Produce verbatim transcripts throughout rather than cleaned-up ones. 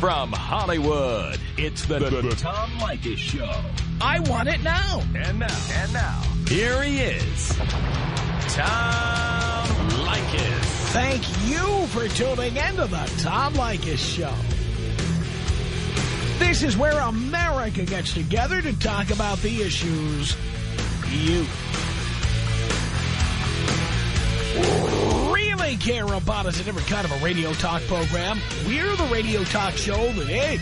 From Hollywood, it's the, the, the Tom Leykis Show. I want it now. And now, and now, here he is, Tom Leykis. Thank you for tuning into the Tom Leykis Show. This is where America gets together to talk about the issues you really care about. It's a different kind of a radio talk program. We're the radio talk show that is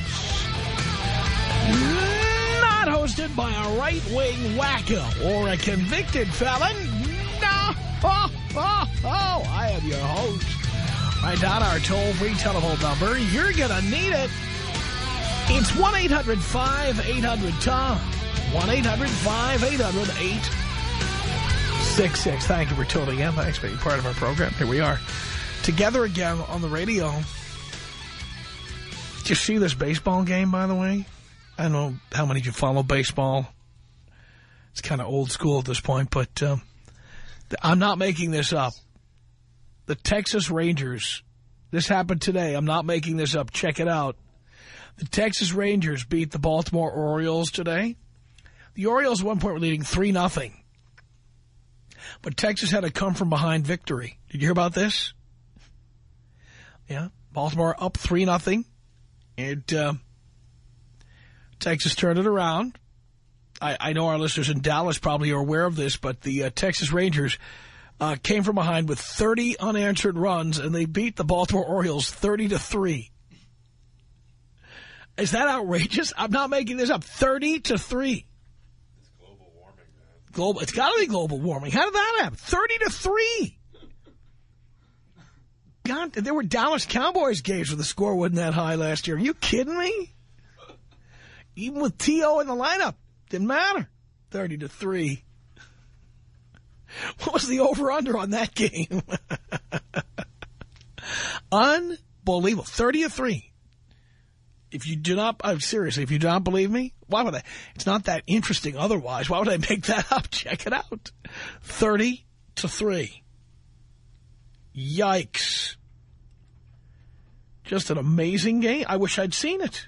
not hosted by a right-wing wacko or a convicted felon. No, oh, oh, oh. I am your host. Write down our toll-free telephone number. You're gonna need it. It's one eight hundred five eight hundred Tom. one eight hundred five eight hundred eight six six. Thank you for tuning in. Thanks for being part of our program. Here we are, together again on the radio. Did you see this baseball game, by the way? I don't know how many of you follow baseball. It's kind of old school at this point, but um, I'm not making this up. The Texas Rangers, this happened today. I'm not making this up. Check it out. The Texas Rangers beat the Baltimore Orioles today. The Orioles at one point were leading three nothing. But Texas had a come-from-behind victory. Did you hear about this? Yeah, Baltimore up three nothing. And uh, Texas turned it around. I, I know our listeners in Dallas probably are aware of this, but the uh, Texas Rangers uh, came from behind with thirty unanswered runs, and they beat the Baltimore Orioles thirty to three. Is that outrageous? I'm not making this up. thirty to three. It's global warming, man. Global. It's got to be global warming. How did that happen? thirty to three. God, there were Dallas Cowboys games where the score wasn't that high last year. Are you kidding me? Even with T O in the lineup, didn't matter. thirty to three. What was the over-under on that game? Unbelievable. thirty to three. If you do not, I'm seriously, if you do not believe me, why would I? It's not that interesting otherwise. Why would I make that up? Check it out. thirty to three. Yikes. Just an amazing game. I wish I'd seen it.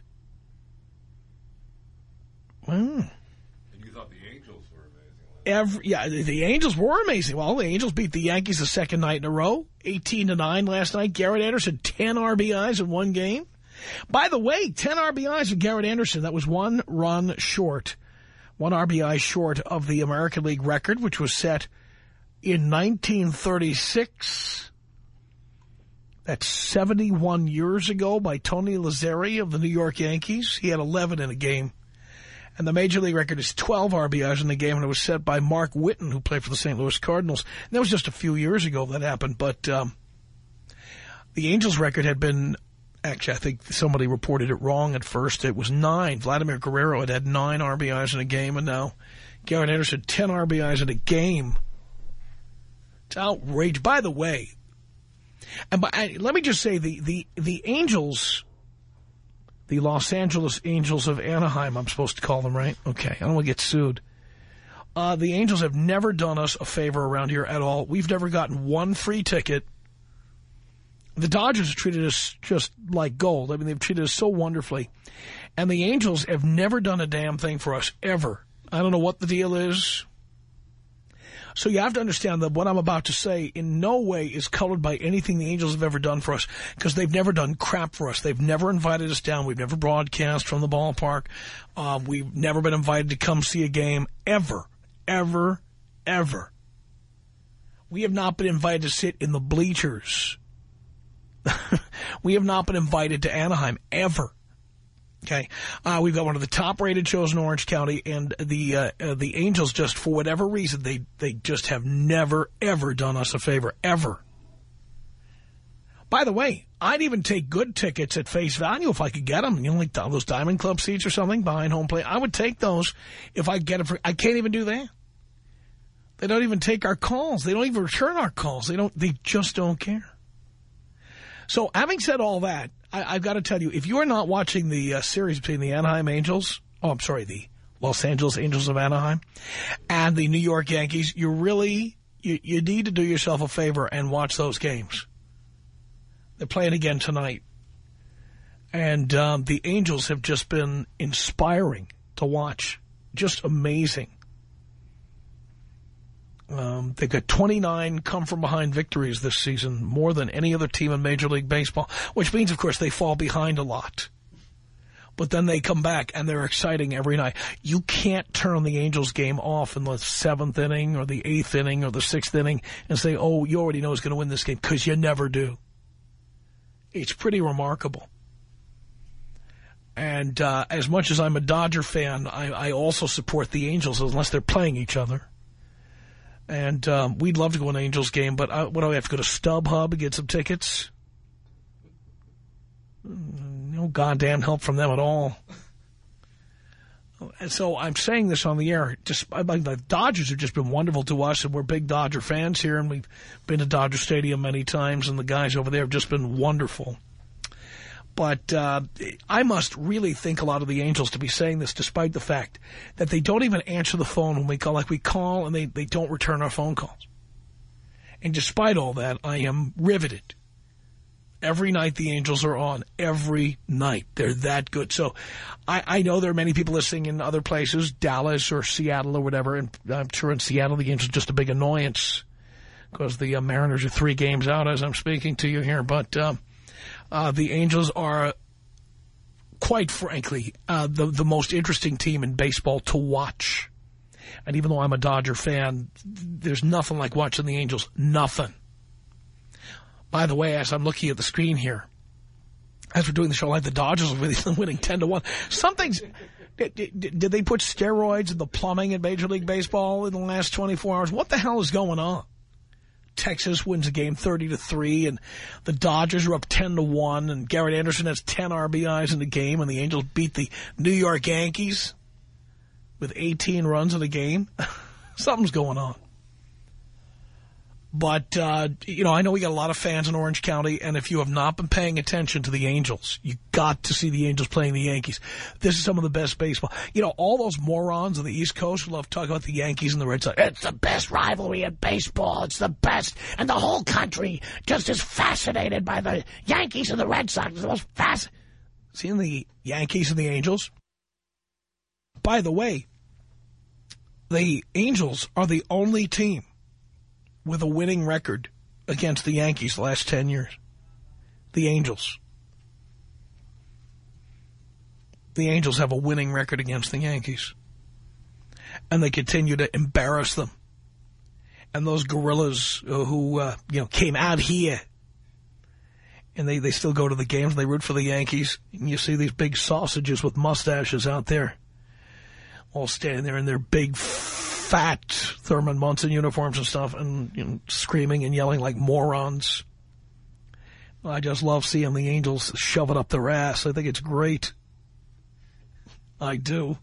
Wow. And you thought the Angels were amazing. Every, yeah, the, the Angels were amazing. Well, the Angels beat the Yankees the second night in a row. eighteen to nine last night. Garrett Anderson, ten R B Is in one game. By the way, ten R B Is for Garrett Anderson. That was one run short, one R B I short of the American League record, which was set in nineteen thirty-six. That's seventy-one years ago by Tony Lazzeri of the New York Yankees. He had eleven in a game. And the Major League record is twelve R B Is in the game, and it was set by Mark Whitten, who played for the Saint Louis Cardinals. And that was just a few years ago that happened, but um, the Angels record had been... Actually, I think somebody reported it wrong at first. It was nine. Vladimir Guerrero had had nine R B Is in a game, and now Garrett Anderson, ten R B Is in a game. It's outrageous. By the way, and by, let me just say, the, the, the Angels, the Los Angeles Angels of Anaheim, I'm supposed to call them, right? Okay, I don't want to get sued. Uh, the Angels have never done us a favor around here at all. We've never gotten one free ticket. The Dodgers have treated us just like gold. I mean, they've treated us so wonderfully. And the Angels have never done a damn thing for us, ever. I don't know what the deal is. So you have to understand that what I'm about to say in no way is colored by anything the Angels have ever done for us, because they've never done crap for us. They've never invited us down. We've never broadcast from the ballpark. Uh, we've never been invited to come see a game, ever, ever, ever. We have not been invited to sit in the bleachers. We have not been invited to Anaheim, ever. Okay, uh, we've got one of the top-rated shows in Orange County, and the uh, uh, the Angels, just for whatever reason, they they just have never, ever done us a favor, ever. By the way, I'd even take good tickets at face value if I could get them. You know, like those Diamond Club seats or something behind home plate. I would take those if I get it for. I can't even do that. They don't even take our calls. They don't even return our calls. They don't. They just don't care. So, having said all that, I, I've got to tell you, if you are not watching the uh, series between the Anaheim Angels, oh, I'm sorry, the Los Angeles Angels of Anaheim, and the New York Yankees, you really, you, you need to do yourself a favor and watch those games. They're playing again tonight. And um, the Angels have just been inspiring to watch. Just amazing. Um, they've got twenty-nine come-from-behind victories this season, more than any other team in Major League Baseball, which means, of course, they fall behind a lot. But then they come back, and they're exciting every night. You can't turn the Angels game off in the seventh inning or the eighth inning or the sixth inning and say, oh, you already know who's going to win this game, because you never do. It's pretty remarkable. And uh, as much as I'm a Dodger fan, I, I also support the Angels unless they're playing each other. And um, we'd love to go to an Angels game, but I, what do I have to go to StubHub and get some tickets? No goddamn help from them at all. And so I'm saying this on the air. Just I, the Dodgers have just been wonderful to us, and we're big Dodger fans here, and we've been to Dodger Stadium many times, and the guys over there have just been wonderful. But uh, I must really think a lot of the Angels to be saying this, despite the fact that they don't even answer the phone when we call. Like, we call, and they, they don't return our phone calls. And despite all that, I am riveted. Every night the Angels are on. Every night. They're that good. So I, I know there are many people listening in other places, Dallas or Seattle or whatever, and I'm sure in Seattle the Angels are just a big annoyance because the uh, Mariners are three games out as I'm speaking to you here. But um, uh, the Angels are, quite frankly, uh, the, the most interesting team in baseball to watch. And even though I'm a Dodger fan, there's nothing like watching the Angels. Nothing. By the way, as I'm looking at the screen here, as we're doing the show live, the Dodgers are winning ten to one. Something's... Did, did, did they put steroids in the plumbing in Major League Baseball in the last twenty-four hours? What the hell is going on? Texas wins a game thirty to three, and the Dodgers are up ten to one, and Garrett Anderson has ten R B Is in the game, and the Angels beat the New York Yankees with eighteen runs in the game. Something's going on. But, uh, you know, I know we got a lot of fans in Orange County, and if you have not been paying attention to the Angels, you got to see the Angels playing the Yankees. This is some of the best baseball. You know, all those morons on the East Coast who love to talk about the Yankees and the Red Sox. It's the best rivalry in baseball. It's the best. And the whole country just is fascinated by the Yankees and the Red Sox. It's the most fascinating. Seeing the Yankees and the Angels? By the way, the Angels are the only team with a winning record against the Yankees the last ten years. The Angels. The Angels have a winning record against the Yankees. And they continue to embarrass them. And those gorillas who, uh, you know, came out here, and they, they still go to the games, and they root for the Yankees. And you see these big sausages with mustaches out there, all standing there in their big, fat Thurman Munson uniforms and stuff, and you know, screaming and yelling like morons. I just love seeing the Angels shove it up their ass. I think it's great. I do.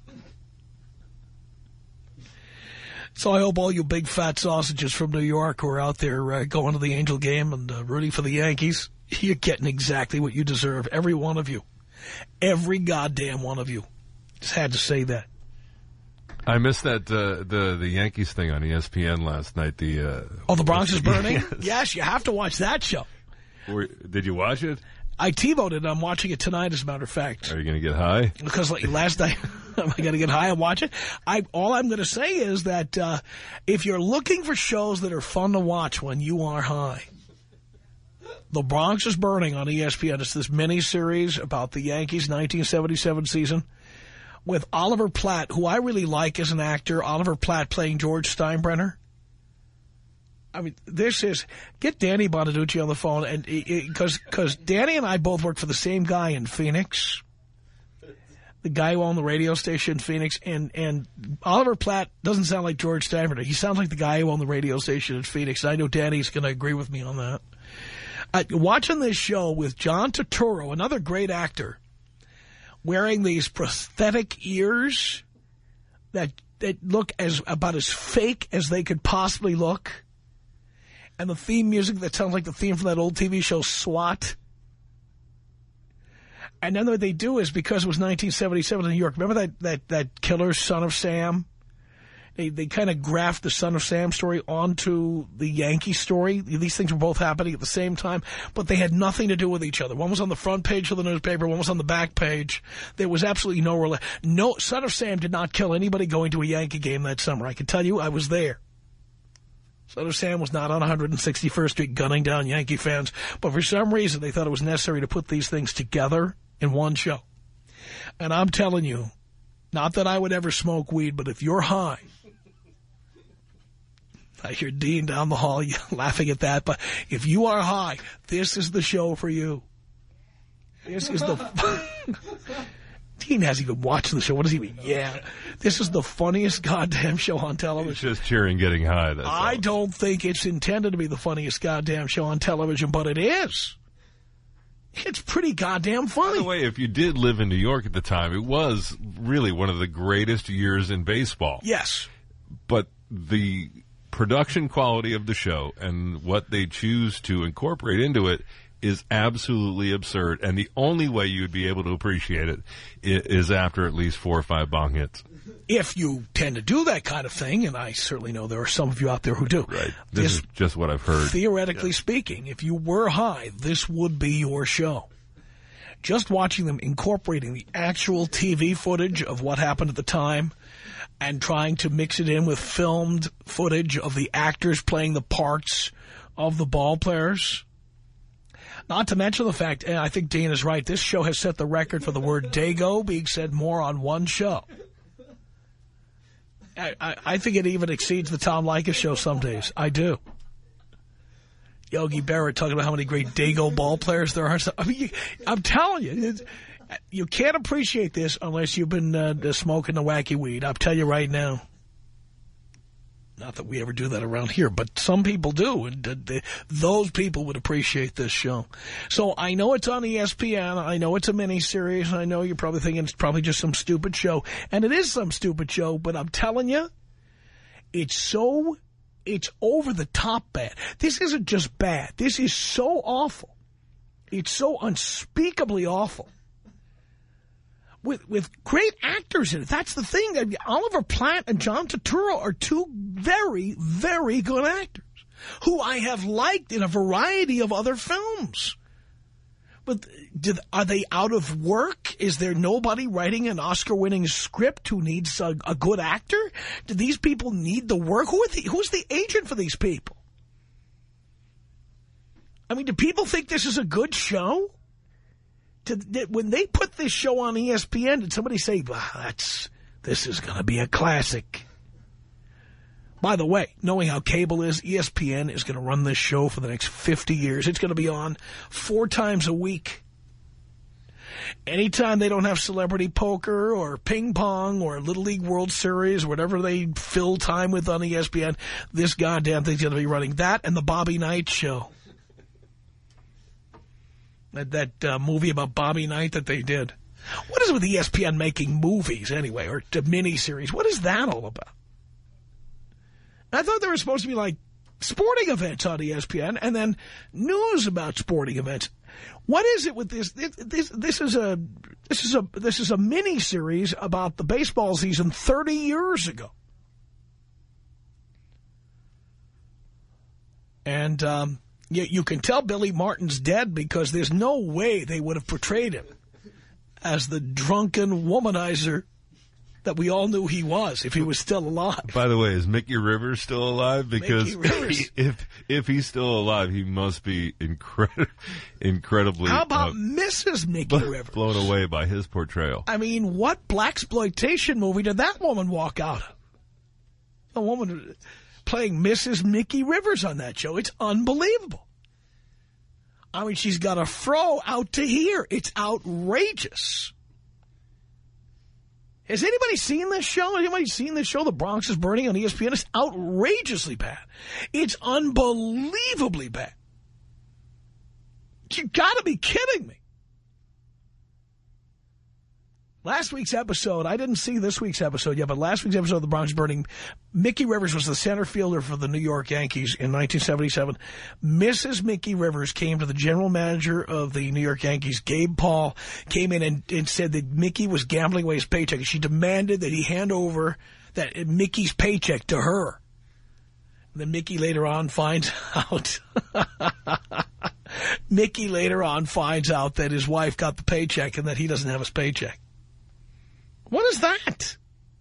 So I hope all you big fat sausages from New York who are out there uh, going to the Angel game and uh, rooting for the Yankees, you're getting exactly what you deserve. Every one of you. Every goddamn one of you. Just had to say that. I missed that uh, the the Yankees thing on E S P N last night. The uh, oh, the Bronx is burning. Yes. Yes, you have to watch that show. Were, did you watch it? I TiVoed it. I'm watching it tonight, as a matter of fact. Are you going to get high? Because like, last night, am I going to get high and watch it? I all I'm going to say is that uh, if you're looking for shows that are fun to watch when you are high, The Bronx is Burning on E S P N. It's this mini-series about the Yankees' nineteen seventy-seven season, with Oliver Platt, who I really like as an actor. Oliver Platt playing George Steinbrenner. I mean, this is, get Danny Bonaducci on the phone, and because because Danny and I both work for the same guy in Phoenix, the guy who owned the radio station in Phoenix, and, and Oliver Platt doesn't sound like George Steinbrenner. He sounds like the guy who owned the radio station in Phoenix. I know Danny's going to agree with me on that. Uh, watching this show with John Turturro, another great actor, wearing these prosthetic ears that, that look as about as fake as they could possibly look. And the theme music that sounds like the theme from that old T V show SWAT. And then what they do is, because it was nineteen seventy-seven in New York, remember that, that, that killer Son of Sam? They, they kind of graphed the Son of Sam story onto the Yankee story. These things were both happening at the same time, but they had nothing to do with each other. One was on the front page of the newspaper, one was on the back page. There was absolutely no relation. No, Son of Sam did not kill anybody going to a Yankee game that summer. I can tell you I was there. Son of Sam was not on one hundred sixty-first Street gunning down Yankee fans, but for some reason they thought it was necessary to put these things together in one show. And I'm telling you, not that I would ever smoke weed, but if you're high, I hear Dean down the hall laughing at that, but if you are high, this is the show for you. This is the... Dean hasn't even watched the show. What does he mean? Yeah. This is the funniest goddamn show on television. It's just cheering getting high. That's I all. don't think it's intended to be the funniest goddamn show on television, but it is. It's pretty goddamn funny. By the way, if you did live in New York at the time, it was really one of the greatest years in baseball. Yes. But the production quality of the show and what they choose to incorporate into it is absolutely absurd, and the only way you would be able to appreciate it is after at least four or five bong hits. If you tend to do that kind of thing, and I certainly know there are some of you out there who do. Right. This, this is just what I've heard. Theoretically yeah. speaking, if you were high, this would be your show. Just watching them incorporating the actual T V footage of what happened at the time and trying to mix it in with filmed footage of the actors playing the parts of the ball players. Not to mention the fact, and I think Dean is right, this show has set the record for the word Dago being said more on one show. I, I, I think it even exceeds the Tom Leykis show some days. I do. Yogi Berra talking about how many great Dago ball players there are. I mean, you, I'm telling you, it's, you can't appreciate this unless you've been uh, smoking the wacky weed. I'll tell you right now. Not that we ever do that around here, but some people do, and uh, they, those people would appreciate this show. So I know it's on E S P N. I know it's a miniseries. I know you're probably thinking it's probably just some stupid show, and it is some stupid show, but I'm telling you, it's so, it's over the top bad. This isn't just bad. This is so awful. It's so unspeakably awful. With with great actors in it. That's the thing. I mean, Oliver Platt and John Turturro are two very, very good actors who I have liked in a variety of other films. But did, are they out of work? Is there nobody writing an Oscar-winning script who needs a, a good actor? Do these people need the work? Who are the, who's the agent for these people? I mean, do people think this is a good show? To, when they put this show on E S P N, did somebody say, well, that's, this is going to be a classic? By the way, knowing how cable is, E S P N is going to run this show for the next fifty years. It's going to be on four times a week. Anytime they don't have celebrity poker or ping pong or Little League World Series, whatever they fill time with on E S P N, this goddamn thing's going to be running that and the Bobby Knight show. That, that uh, movie about Bobby Knight that they did. What is it with E S P N making movies anyway, or a miniseries? What is that all about? I thought there were supposed to be like sporting events on E S P N and then news about sporting events. What is it with this? This, this is a this is a this is a miniseries about the baseball season thirty years ago. And um You, you can tell Billy Martin's dead because there's no way they would have portrayed him as the drunken womanizer that we all knew he was if he was still alive. By the way, is Mickey Rivers still alive? Because he, if if he's still alive, he must be incredi incredibly... How about uh, Missus Mickey Rivers? Blown away by his portrayal. I mean, what blaxploitation movie did that woman walk out of? A woman... playing Missus Mickey Rivers on that show. It's unbelievable. I mean, she's got a fro out to here. It's outrageous. Has anybody seen this show? Anybody seen this show, The Bronx is Burning on E S P N? It's outrageously bad. It's unbelievably bad. You gotta be kidding me. Last week's episode, I didn't see this week's episode yet, but last week's episode of The Bronx is Burning, Mickey Rivers was the center fielder for the New York Yankees in nineteen seventy-seven. Missus Mickey Rivers came to the general manager of the New York Yankees, Gabe Paul, came in and, and said that Mickey was gambling away his paycheck. She demanded that he hand over that Mickey's paycheck to her. And then Mickey later on finds out. Mickey later on finds out that his wife got the paycheck and that he doesn't have his paycheck. What is that?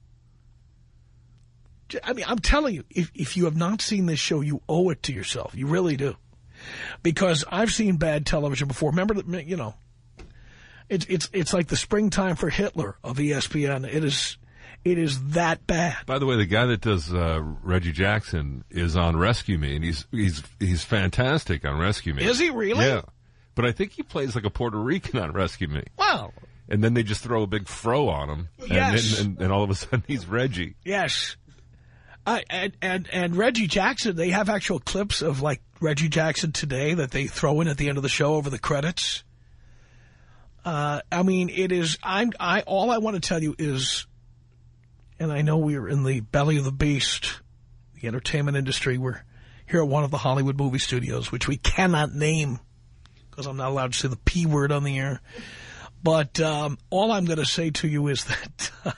I mean, I'm telling you, if, if you have not seen this show, you owe it to yourself. You really do. Because I've seen bad television before. Remember, that, you know, it's it's it's like the springtime for Hitler of E S P N. It is it is that bad. By the way, the guy that does uh, Reggie Jackson is on Rescue Me, and he's he's he's fantastic on Rescue Me. Is he really? Yeah, but I think he plays like a Puerto Rican on Rescue Me. Wow. And then they just throw a big fro on him, and, yes. and, and, and all of a sudden he's Reggie. Yes. Uh, and, and and Reggie Jackson, they have actual clips of, like, Reggie Jackson today that they throw in at the end of the show over the credits. Uh, I mean, it is, I'm, I, all I want to tell you is, and I know we're in the belly of the beast, the entertainment industry. We're here at one of the Hollywood movie studios, which we cannot name because I'm not allowed to say the P word on the air. But um, all I'm going to say to you is that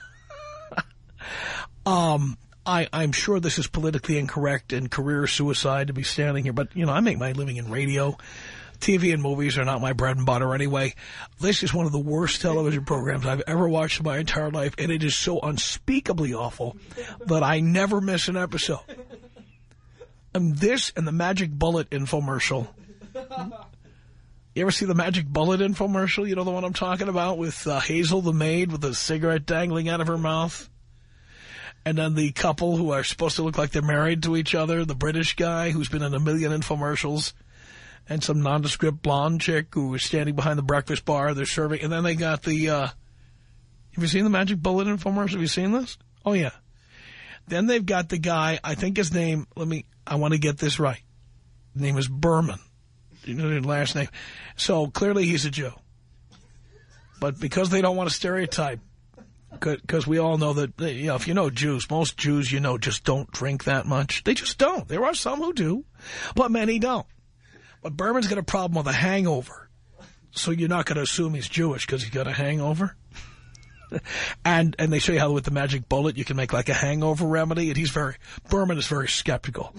um, I, I'm sure this is politically incorrect and career suicide to be standing here. But, you know, I make my living in radio. T V and movies are not my bread and butter anyway. This is one of the worst television programs I've ever watched in my entire life, and it is so unspeakably awful that I never miss an episode. And this and the Magic Bullet infomercial. You ever see the Magic Bullet infomercial? You know the one I'm talking about with uh, Hazel the maid with a cigarette dangling out of her mouth? And then the couple who are supposed to look like they're married to each other, the British guy who's been in a million infomercials, and some nondescript blonde chick who is standing behind the breakfast bar they're serving. And then they got the, uh, have you seen the Magic Bullet infomercial? Have you seen this? Oh, yeah. Then they've got the guy, I think his name, let me, I want to get this right. His name is Berman. You know his last name. So clearly he's a Jew. But because they don't want to stereotype, because we all know that, you know, if you know Jews, most Jews, you know, just don't drink that much. They just don't. There are some who do, but many don't. But Berman's got a problem with a hangover. So you're not going to assume he's Jewish because he's got a hangover. and and they show you how with the Magic Bullet you can make like a hangover remedy. And he's very, Berman is very skeptical.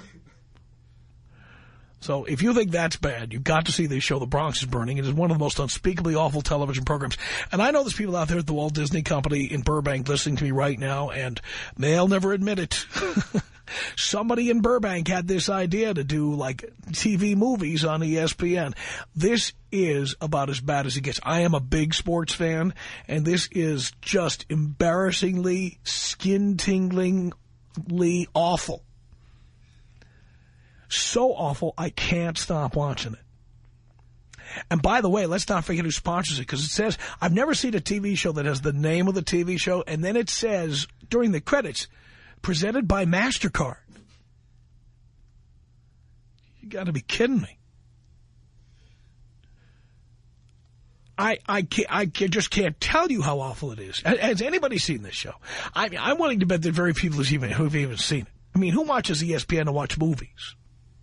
So if you think that's bad, you've got to see this show, The Bronx is Burning. It is one of the most unspeakably awful television programs. And I know there's people out there at the Walt Disney Company in Burbank listening to me right now, and they'll never admit it. Somebody in Burbank had this idea to do, like, T V movies on E S P N. This is about as bad as it gets. I am a big sports fan, and this is just embarrassingly, skin-tinglingly awful. So awful, I can't stop watching it. And by the way, let's not forget who sponsors it, because it says, I've never seen a T V show that has the name of the T V show, and then it says, during the credits, presented by MasterCard. You got to be kidding me. I I can't, I can't, just can't tell you how awful it is. Has anybody seen this show? I mean, I'm willing to bet that very few people have even, who have even seen it. I mean, who watches E S P N to watch movies?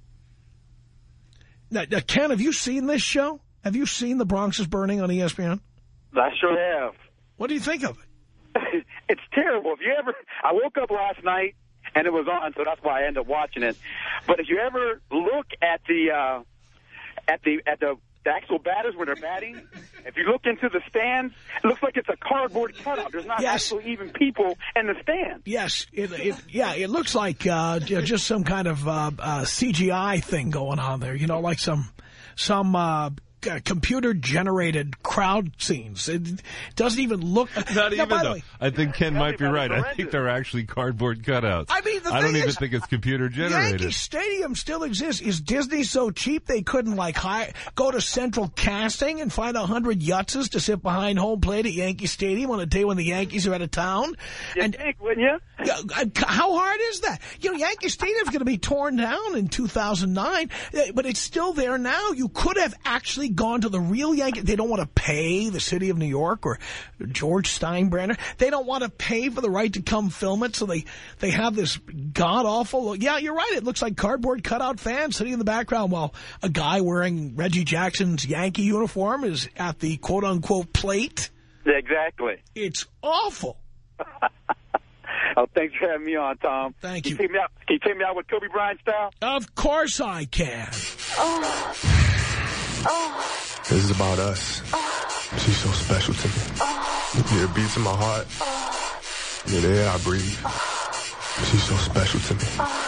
Now, now, Ken, have you seen this show? Have you seen The Bronx is Burning on E S P N? I sure have. What do you think of it? It's terrible. If you ever, I woke up last night and it was on, so that's why I ended up watching it. But if you ever look at the uh, at the at the, the actual batters when they're batting, if you look into the stands, it looks like it's a cardboard cutout. There's not yes. actually even people in the stands. Yes, it, it, yeah, it looks like uh, just some kind of uh, uh, C G I thing going on there. You know, like some some. Uh, Uh, computer-generated crowd scenes. It doesn't even look... Not now, even, by though. the way, I think Ken might be right. I horrendous. think they're actually cardboard cutouts. I mean, the I thing don't even is, think it's computer-generated. Yankee Stadium still exists. Is Disney so cheap they couldn't, like, hire, go to Central Casting and find a hundred yutzes to sit behind home plate at Yankee Stadium on a day when the Yankees are out of town? You and think, wouldn't you? How hard is that? You know, Yankee Stadium's going to be torn down in two thousand nine, but it's still there now. You could have actually gone to the real Yankee. They don't want to pay the city of New York or George Steinbrenner. They don't want to pay for the right to come film it, so they, they have this god-awful look. Yeah, you're right. It looks like cardboard cutout fans sitting in the background while a guy wearing Reggie Jackson's Yankee uniform is at the quote-unquote plate. Exactly. It's awful. Oh, thanks for having me on, Tom. Thank Can you. you take me out, can you take me out with Kobe Bryant style? Of course I can. Oh. Oh. This is about us. Oh. She's so special to me. Oh. Yeah, it beats in my heart. Oh. Yeah, the air I breathe. Oh. She's so special to me. Oh.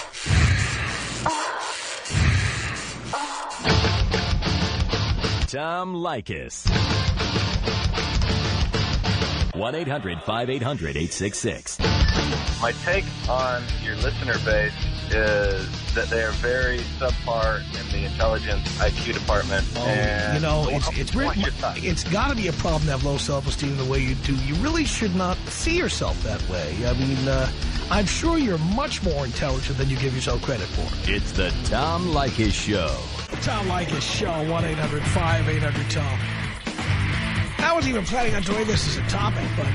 Tom Leykis. one eight hundred five eight hundred eight six six. My take on your listener base is that they are very subpar in the intelligence I Q department. Oh, and you know, it's it's What's really, your thought? it's got to be a problem to have low self-esteem the way you do. You really should not see yourself that way. I mean, uh, I'm sure you're much more intelligent than you give yourself credit for. It's the Tom Leykis Show. The Tom Leykis Show, one eight hundred five eight hundred Tom. I wasn't even planning on doing this as a topic, but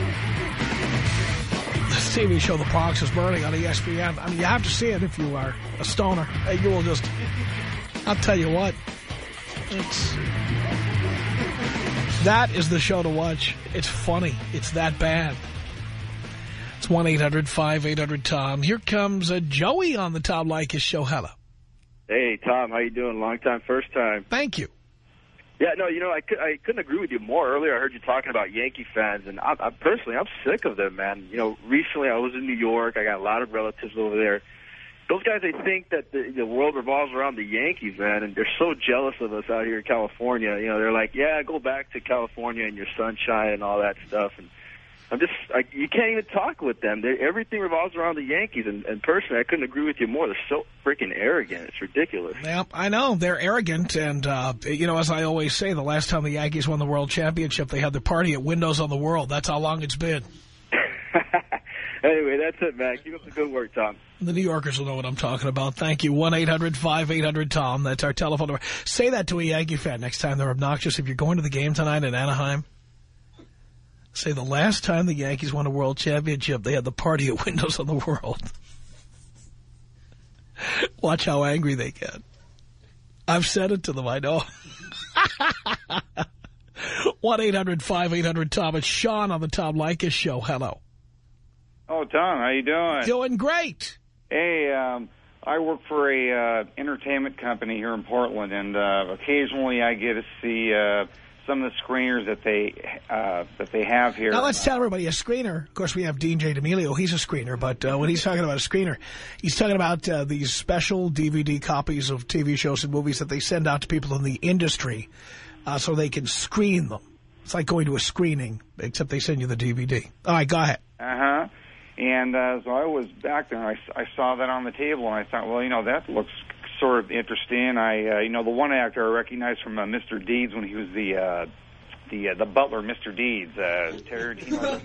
this T V show, The Bronx is Burning on E S P N. I mean, you have to see it if you are a stoner. You will just, I'll tell you what, it's, that is the show to watch. It's funny. It's that bad. It's one eight hundred five eight hundred Tom. Here comes uh, Joey on the Tom Leykis Show. Hello. Hey, Tom, how you doing? Long time, first time. Thank you. Yeah, no, you know, I, could, I couldn't agree with you more. Earlier, I heard you talking about Yankee fans, and I, I personally, I'm sick of them, man. You know, recently I was in New York. I got a lot of relatives over there. Those guys, they think that the, the world revolves around the Yankees, man, and they're so jealous of us out here in California. You know, they're like, yeah, go back to California and your sunshine and all that stuff. And I'm just, I, you can't even talk with them. They, everything revolves around the Yankees, and, and personally, I couldn't agree with you more. They're so freaking arrogant. It's ridiculous. Yeah, I know. They're arrogant, and, uh, you know, as I always say, the last time the Yankees won the World Championship, they had their party at Windows on the World. That's how long it's been. Anyway, that's it, man. Keep up the good work, Tom. The New Yorkers will know what I'm talking about. Thank you. one eight hundred five eight hundred Tom. That's our telephone number. Say that to a Yankee fan next time they're obnoxious. If you're going to the game tonight in Anaheim, say the last time the Yankees won a World Championship, they had the party at Windows on the World. Watch how angry they get. I've said it to them, I know. one eight hundred five eight hundred Tom. It's Sean on the Tom Leykis Show. Hello. Oh, Tom, how you doing? Doing great. Hey, um, I work for a uh, entertainment company here in Portland, and uh, occasionally I get to see uh, some of the screeners that they uh, that they have here. Now, let's tell everybody a screener. Of course, we have Dean J. D'Amelio. He's a screener, but uh, when he's talking about a screener, he's talking about uh, these special D V D copies of T V shows and movies that they send out to people in the industry uh, so they can screen them. It's like going to a screening, except they send you the D V D. All right, go ahead. Uh-huh. And uh, so I was back there, and I, I saw that on the table, and I thought, well, you know, that looks sort of interesting. I, uh, you know, the one actor I recognized from uh, Mister Deeds when he was the uh, the uh, the butler, Mister Deeds, uh, Tarantino.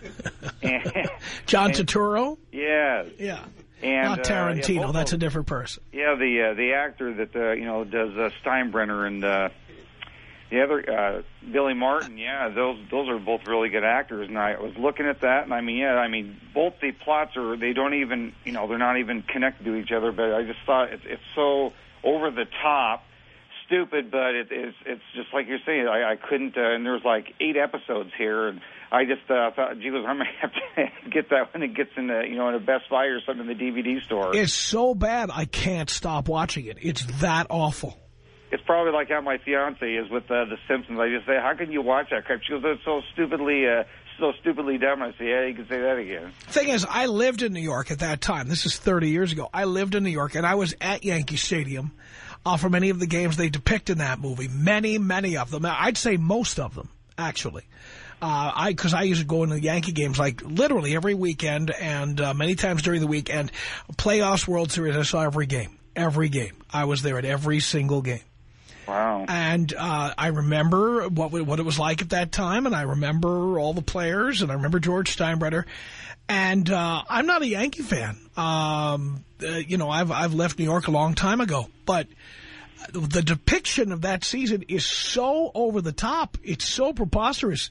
and, John and, Turturro? Yeah. Yeah. And, Not Tarantino. Uh, yeah, That's a different person. Yeah, the uh, the actor that uh, you know does uh, Steinbrenner and uh, the other uh, Billy Martin. Yeah, those those are both really good actors. And I was looking at that, and I mean, yeah, I mean, both the plots are they don't even you know they're not even connected to each other. But I just thought it's it's so over the top, stupid. But it, it's it's just like you're saying. I, I couldn't. Uh, and there's like eight episodes here, and I just uh, thought, gee, I'm gonna have to get that when it gets in the you know in a Best Buy or something in the D V D store. It's so bad I can't stop watching it. It's that awful. It's probably like how my fiance is with uh, The Simpsons. I just say, how can you watch that crap? She goes, it's so stupidly, uh, so stupidly dumb. I say, yeah, you can say that again. Thing is, I lived in New York at that time. This is thirty years ago. I lived in New York, and I was at Yankee Stadium uh, for many of the games they depict in that movie. Many, many of them. I'd say most of them, actually. Uh, I because I used to go into the Yankee games like literally every weekend and uh, many times during the week. And playoffs, World Series, I saw every game. Every game. I was there at every single game. Wow. And uh, I remember what what it was like at that time, and I remember all the players, and I remember George Steinbrenner. And uh, I'm not a Yankee fan. Um, uh, you know, I've I've left New York a long time ago, but the depiction of that season is so over the top. It's so preposterous.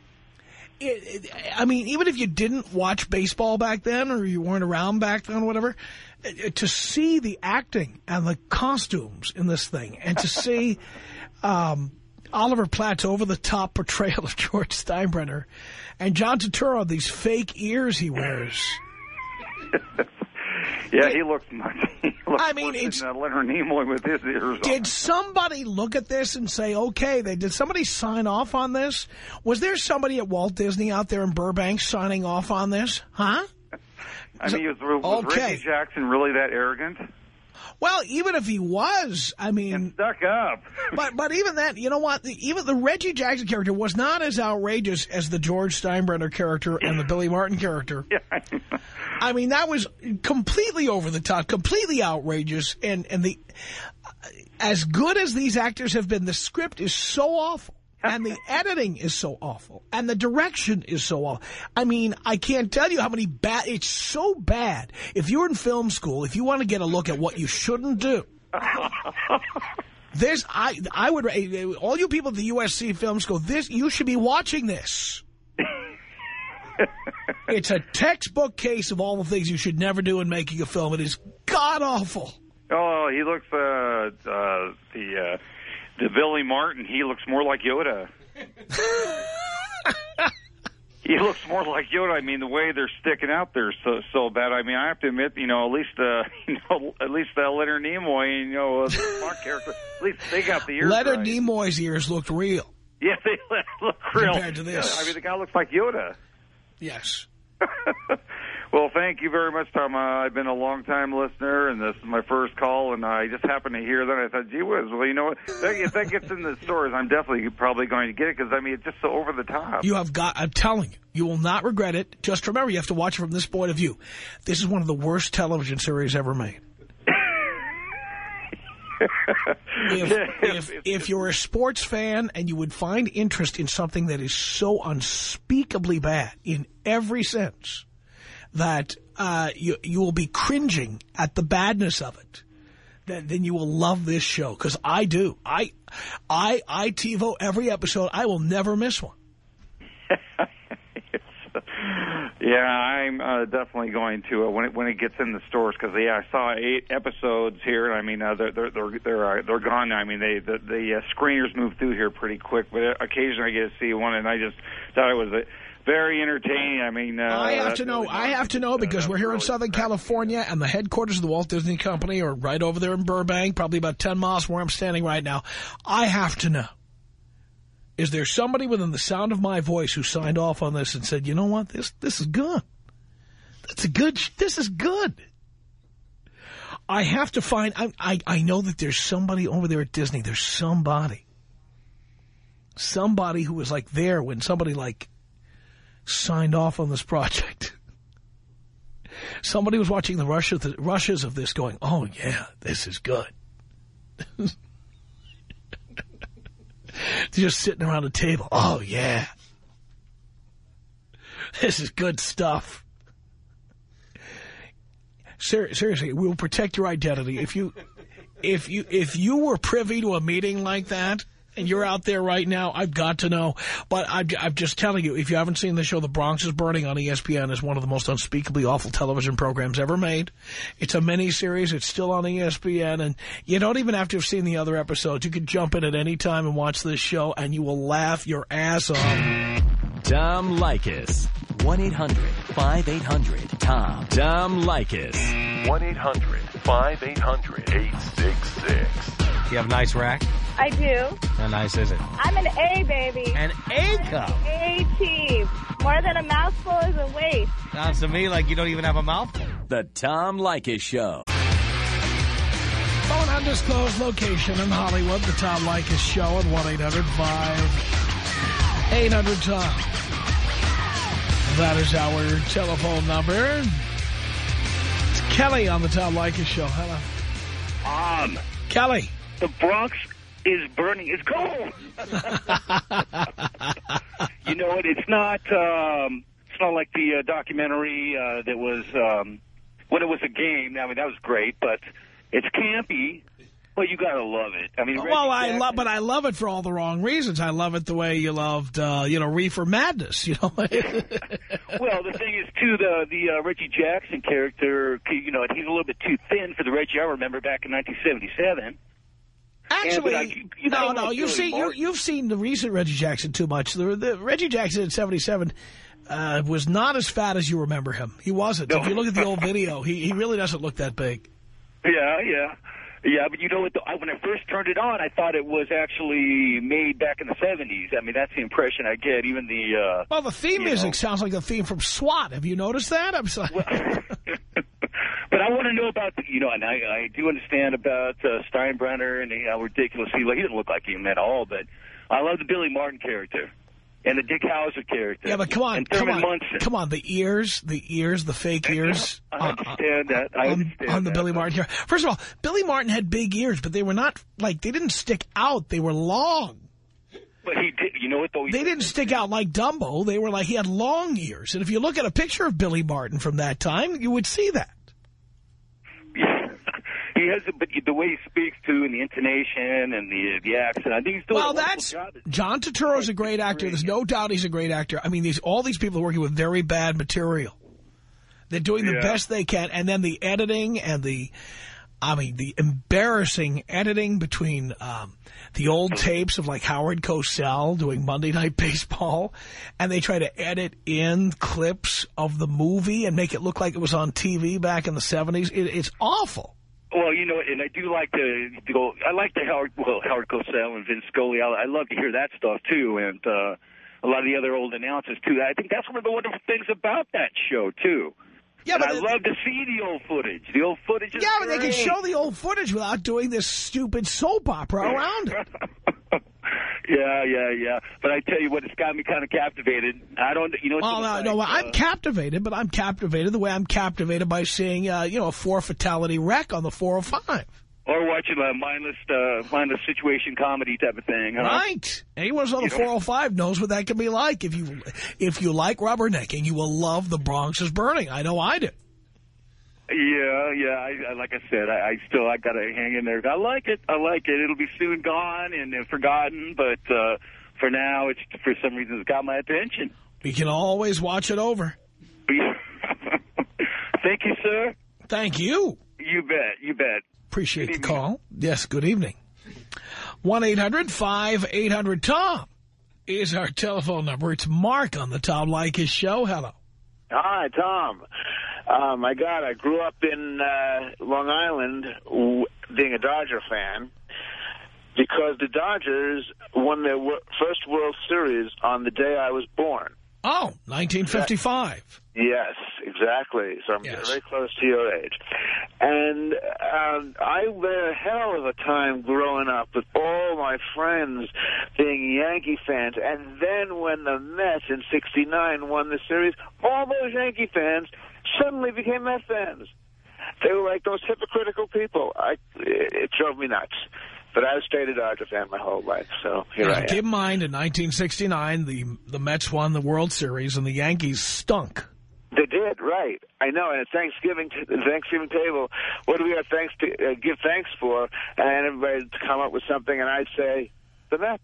It, it, I mean, even if you didn't watch baseball back then, or you weren't around back then, or whatever, to see the acting and the costumes in this thing, and to see, um, Oliver Platt's over-the-top portrayal of George Steinbrenner. And John Turturro, these fake ears he wears. Yeah, he looks much. He looks I mean, worse it's than, uh, Leonard Nimoy with his ears Did on. somebody look at this and say, okay, they, did somebody sign off on this? Was there somebody at Walt Disney out there in Burbank signing off on this? Huh? I mean, was, was okay. Reggie Jackson really that arrogant? Well, even if he was, I mean... And stuck up. but but even that, you know what? Even the Reggie Jackson character was not as outrageous as the George Steinbrenner character and the Billy Martin character. Yeah. I mean, that was completely over the top, completely outrageous. And, and the as good as these actors have been, the script is so awful. And the editing is so awful. And the direction is so awful. I mean, I can't tell you how many bad... It's so bad. If you're in film school, if you want to get a look at what you shouldn't do... this, I I would... All you people at the U S C Film School, this you should be watching this. It's a textbook case of all the things you should never do in making a film. It is god-awful. Oh, he looks... Uh, uh, the... Uh... To Billy Martin, he looks more like Yoda. He looks more like Yoda. I mean, the way they're sticking out there so so bad. I mean, I have to admit, you know, at least uh, you know, at least uh, Leonard Nimoy, you know, uh, the smart character. At least they got the ears Leonard right. Nimoy's ears looked real. Yeah, they look real compared to this. Yeah, I mean, the guy looks like Yoda. Yes. Well, thank you very much, Tom. Uh, I've been a long-time listener, and this is my first call, and I just happened to hear that. I thought, gee whiz, well, you know what? That, if that gets in the stores, I'm definitely probably going to get it, because, I mean, it's just so over the top. You have got, I'm telling you, you will not regret it. Just remember, you have to watch it from this point of view. This is one of the worst television series ever made. if, if, if you're a sports fan and you would find interest in something that is so unspeakably bad in every sense that uh, you, you will be cringing at the badness of it, then, then you will love this show. Because I do. I, I, I TiVo every episode. I will never miss one. Yeah, I'm uh, definitely going to uh, when it when it gets in the stores, because yeah, I saw eight episodes here. I mean, uh, they're they're they're they're, uh, they're gone now. I mean, they the, the uh, screeners move through here pretty quick, but occasionally I get to see one, and I just thought it was a, very entertaining. I mean, uh, I have to know. Really I have to know because we're here in Southern California, and the headquarters of the Walt Disney Company are right over there in Burbank, probably about ten miles from where I'm standing right now. I have to know. Is there somebody within the sound of my voice who signed off on this and said, you know what, this this is good. That's a good, this is good. I have to find, I, I, I know that there's somebody over there at Disney. There's somebody. Somebody who was like there when somebody like signed off on this project. Somebody was watching the rush of the rushes of this going, oh yeah, this is good. Just sitting around a table. Oh, yeah. This is good stuff. Ser seriously, we will protect your identity. If you, if you, if you were privy to a meeting like that, and you're out there right now, I've got to know. But I'm, I'm just telling you, if you haven't seen the show, The Bronx is Burning on E S P N is one of the most unspeakably awful television programs ever made. It's a mini-series. It's still on E S P N. And you don't even have to have seen the other episodes. You can jump in at any time and watch this show, and you will laugh your ass off. Tom Leykis. one eight hundred five eight hundred Tom. Tom Leykis. one eight hundred five eight hundred eight six six. You have a nice rack? I do. How nice is it? I'm an A, baby. An A cup? A team. More than a mouthful is a waste. Sounds to me like you don't even have a mouthful. The Tom Leykis Show. Phone undisclosed location in Hollywood. The Tom Leykis Show at one eight hundred five eight hundred Tom. That is our telephone number. It's Kelly on the Tom Leykis Show. Hello. Um, Kelly. The Bronx is burning. It's cold. You know what? It's not. Um, it's not like the uh, documentary uh, that was um, when it was a game. I mean, that was great, but it's campy. Well, you gotta love it. I mean, well, I love, but I love it for all the wrong reasons. I love it the way you loved, uh, you know, Reefer Madness. You know. Well, the thing is, too, the the uh, Reggie Jackson character, you know, he's a little bit too thin for the Reggie I remember back in nineteen seventy-seven. Actually, yeah, you, you no, know no, you've Billy seen you, you've seen the recent Reggie Jackson too much. The, the Reggie Jackson at seventy-seven uh, was not as fat as you remember him. He wasn't. No. If you look at the old video, he he really doesn't look that big. Yeah, yeah. Yeah, but you know what? The, I, when I first turned it on, I thought it was actually made back in the seventies. I mean, that's the impression I get. Even the... Uh, well, the theme music know. sounds like the theme from SWAT. Have you noticed that? I'm sorry. Well, but I want to know about, the, you know, and I, I do understand about uh, Steinbrenner and how ridiculous he looked. He didn't look like him at all, but I love the Billy Martin character and the Dick Hauser character. Yeah, but come on, and come on, Munson. come on. The ears, the ears, the fake ears. I understand uh, that. I on, understand on the that. Billy Martin here. First of all, Billy Martin had big ears, but they were not, like, they didn't stick out. They were long. But he did, you know what, though? They didn't stick out like Dumbo. They were like, he had long ears. And if you look at a picture of Billy Martin from that time, you would see that. He has, but the way he speaks too, and the intonation and the the accent, I think he's doing well, a wonderful that's job. John Turturro's a great actor. There's no doubt he's a great actor. I mean, these all these people are working with very bad material. They're doing the Yeah. best they can, and then the editing and the, I mean, the embarrassing editing between um, the old tapes of like Howard Cosell doing Monday Night Baseball, and they try to edit in clips of the movie and make it look like it was on T V back in the seventies. It, it's awful. Well, you know, and I do like to, to go. I like the Howard, well, Howard Cosell and Vince Scully. I, I love to hear that stuff too, and uh, a lot of the other old announcers too. I think that's one of the wonderful things about that show too. Yeah, and but I it, love to see the old footage. The old footage is yeah, but they can great. show the old footage without doing this stupid soap opera around it. Yeah, yeah, yeah. But I tell you what, it's got me kind of captivated. I don't, you know. Well, no, like, no, uh, I'm captivated, but I'm captivated the way I'm captivated by seeing, uh, you know, a four-fatality wreck on the four oh five. Or watching a mindless, uh, mindless situation comedy type of thing. Huh? Right. Anyone who's on the You know? four oh five knows what that can be like. If you if you like rubbernecking, you will love The Bronx is Burning. I know I do. Yeah, yeah. I, I, like I said, I, I still I got to hang in there. I like it. I like it. It'll be soon gone and uh, forgotten, but uh, for now, it's for some reason it's got my attention. We can always watch it over. Thank you, sir. Thank you. You bet. You bet. Appreciate the call. Yes, good evening. one eight hundred five eight hundred Tom is our telephone number. It's Mark on the Tom Leykis show. Hello. Hi, Tom. Uh, my God, I grew up in uh, Long Island w being a Dodger fan because the Dodgers won their w first World Series on the day I was born. Oh, nineteen fifty-five. Yes, exactly. So I'm Yes. very close to your age. And um, I had a hell of a time growing up with all my friends being Yankee fans. And then when the Mets in sixty-nine won the series, all those Yankee fans suddenly became Met fans. They were like those hypocritical people. I, it, it drove me nuts. But I've stayed a Dodger fan my whole life, so here Now, I am. keep in mind, in nineteen sixty-nine, the, the Mets won the World Series and the Yankees stunk. They did, right. I know, and at Thanksgiving, the Thanksgiving table, what do we have thanks to, uh, give thanks for? And everybody would come up with something, and I'd say, the Mets.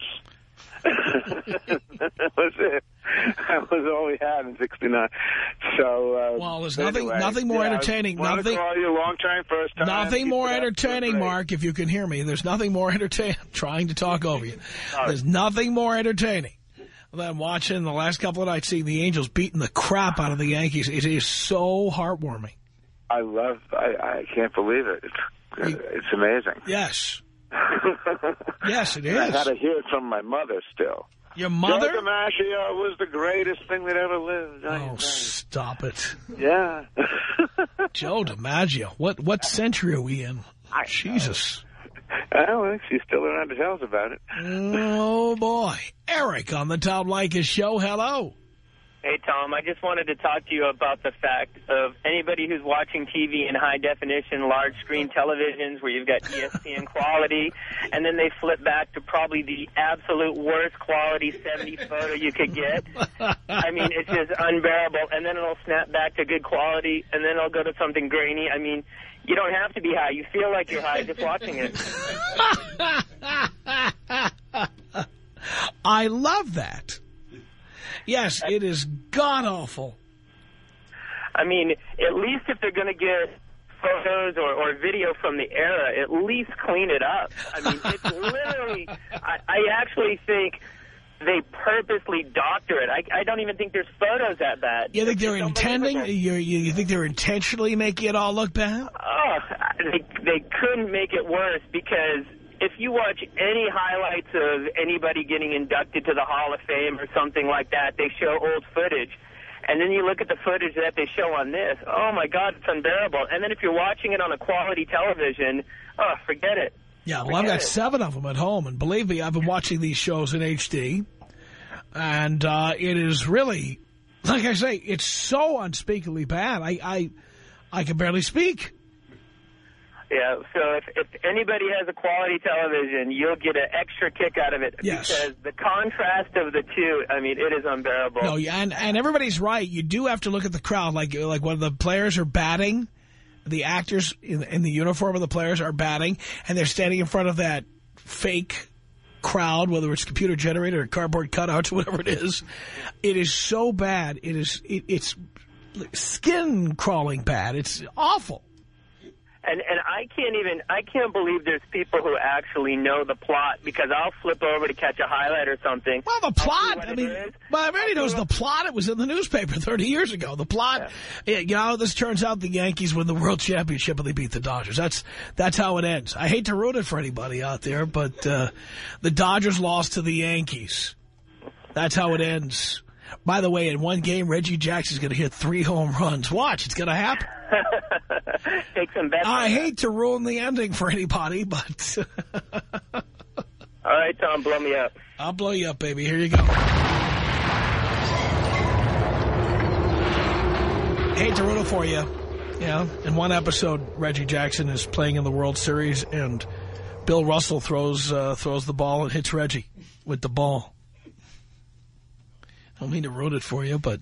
That was it. That was all we had in sixty-nine. So, uh, Well, there's anyway, nothing nothing more yeah, entertaining. I wanted Nothing, to call you a long time, first time. nothing Keep more it up. entertaining, Great. Mark, if you can hear me. There's nothing more entertaining. I'm trying to talk over you. Sorry. There's nothing more entertaining than watching the last couple of nights, seeing the Angels beating the crap out of the Yankees. It is so heartwarming. I love, I, I can't believe it. It's, it's amazing. Yes. Yes, it I is. got to hear it from my mother still. Your mother? Joe DiMaggio was the greatest thing that ever lived. Oh, stop it. Yeah. Joe DiMaggio. What what century are we in? I Jesus. I don't think she's still around to tell us about it. Oh, boy. Eric on the Tom Leykis show. Hello. Hey, Tom, I just wanted to talk to you about the fact of anybody who's watching T V in high-definition, large-screen televisions where you've got E S P N quality, and then they flip back to probably the absolute worst quality seventy photo you could get. I mean, it's just unbearable. And then it'll snap back to good quality, and then it'll go to something grainy. I mean, you don't have to be high. You feel like you're high just watching it. I love that. Yes, it is god-awful. I mean, at least if they're going to get photos or, or video from the era, at least clean it up. I mean, it's literally, I, I actually think they purposely doctor it. I, I don't even think there's photos that bad. You think they're intending, you, you, you think they're intentionally making it all look bad? Oh, they, they couldn't make it worse, because if you watch any highlights of anybody getting inducted to the Hall of Fame or something like that, they show old footage. And then you look at the footage that they show on this. Oh, my God, it's unbearable. And then if you're watching it on a quality television, oh, forget it. Yeah, well, forget I've got it. seven of them at home. And believe me, I've been watching these shows in H D. And uh, it is really, like I say, it's so unspeakably bad. I, I, I can barely speak. Yeah, so if, if anybody has a quality television, you'll get an extra kick out of it. Yes. Because the contrast of the two, I mean, it is unbearable. No, yeah, and, and everybody's right. You do have to look at the crowd. Like, like when the players are batting, the actors in, in the uniform of the players are batting, and they're standing in front of that fake crowd, whether it's computer generated or cardboard cutouts or whatever it is. It is so bad. It is, it, it's skin crawling bad. It's awful. And and I can't even, I can't believe there's people who actually know the plot, because I'll flip over to catch a highlight or something. Well, the plot, I mean, well, everybody knows the plot. It was in the newspaper thirty years ago. The plot, yeah. You know, this turns out the Yankees win the World Championship and they beat the Dodgers. That's that's how it ends. I hate to ruin it for anybody out there, but uh, the Dodgers lost to the Yankees. That's how it ends. By the way, in one game, Reggie Jackson's going to hit three home runs. Watch, it's going to happen. Take some bets. I hate to ruin the ending for anybody, but... All right, Tom, blow me up. I'll blow you up, baby. Here you go. Hate to ruin it for you. Yeah, in one episode, Reggie Jackson is playing in the World Series, and Bill Russell throws uh, throws the ball and hits Reggie with the ball. I don't mean to ruin it for you, but...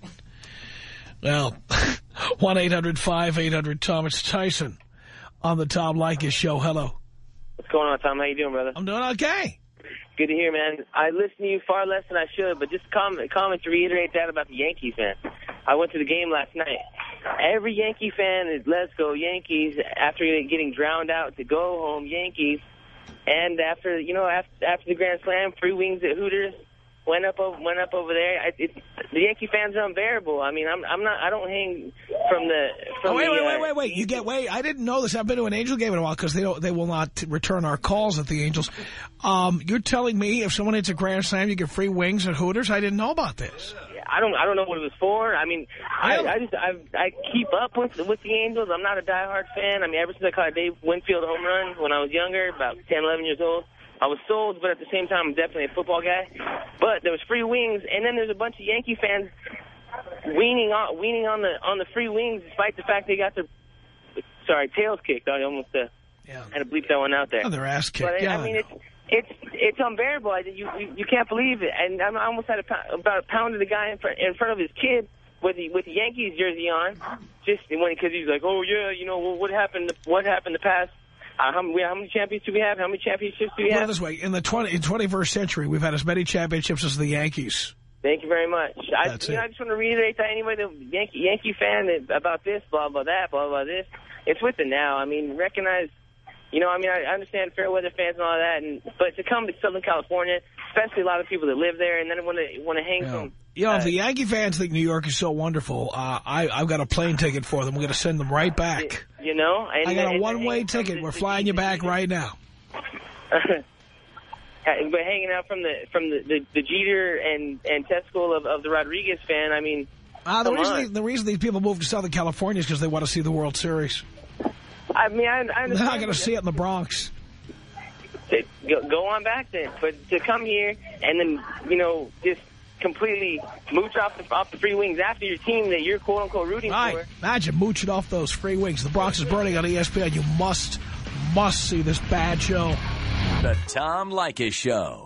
Well, one eight hundred five eight hundred Tom. It's Tyson on the Tom Leykis Show. Hello. What's going on, Tom? How you doing, brother? I'm doing okay. Good to hear, man. I listen to you far less than I should, but just comment, comment to reiterate that about the Yankees, man. I went to the game last night. Every Yankee fan is let's go Yankees after getting drowned out to go home Yankees. And after, you know, after, after the Grand Slam, free wings at Hooters. Went up over, went up over there. I, it, the Yankee fans are unbearable. I mean, I'm, I'm not. I don't hang from the. From oh, wait, the, wait, uh, wait, wait, wait! You get wait. I didn't know this. I've been to an Angel game in a while because they don't. They will not return our calls at the Angels. Um, you're telling me if someone hits a grand slam, you get free wings at Hooters? I didn't know about this. I don't. I don't know what it was for. I mean, I, I just. I, I keep up with with the Angels. I'm not a diehard fan. I mean, ever since I caught a Dave Winfield home run when I was younger, about ten, eleven years old. I was sold, but at the same time, I'm definitely a football guy. But there was free wings, and then there's a bunch of Yankee fans weaning on, weaning on the on the free wings, despite the fact they got their sorry tails kicked. I almost uh, yeah. had to bleep that one out there. Oh, their ass kicked. But yeah, I mean, it's it's it's unbearable. I, you, you you can't believe it. And I almost had a, about a pound of the guy in front in front of his kid with the with the Yankees jersey on, just when because he's like, oh yeah, you know what happened? What happened the past? Uh, how, many, how many champions do we have? How many championships do we have? Put it this way, in the twenty, in twenty-first century, we've had as many championships as the Yankees. Thank you very much. I, That's you know, it. I just want to reiterate to anybody, the Yankee, Yankee fan about this, blah, blah, that, blah, blah, this. It's with the now. I mean, recognize, you know, I mean, I understand fair weather fans and all that, and but to come to Southern California, especially a lot of people that live there, and then want to want to hang Yeah. some... You know, uh, if the Yankee fans think New York is so wonderful, uh, I, I've got a plane ticket for them. We're going to send them right back. You know? And, I got a and, one-way ticket. We're flying you back right now. But hanging out from the from the, the, the Jeter and, and testicle of, of the Rodriguez fan, I mean... Uh, the, come reason on. they, the reason these people move to Southern California is because they want to see the World Series. I mean, I, I understand... They're not going to see it in the Bronx. To go, go on back then. But to come here and then, you know, just completely mooch off the, off the free wings after your team that you're quote-unquote rooting Right. for. Imagine mooching off those free wings. The Bronx is burning on E S P N. You must, must see this bad show. The Tom Leykis Show.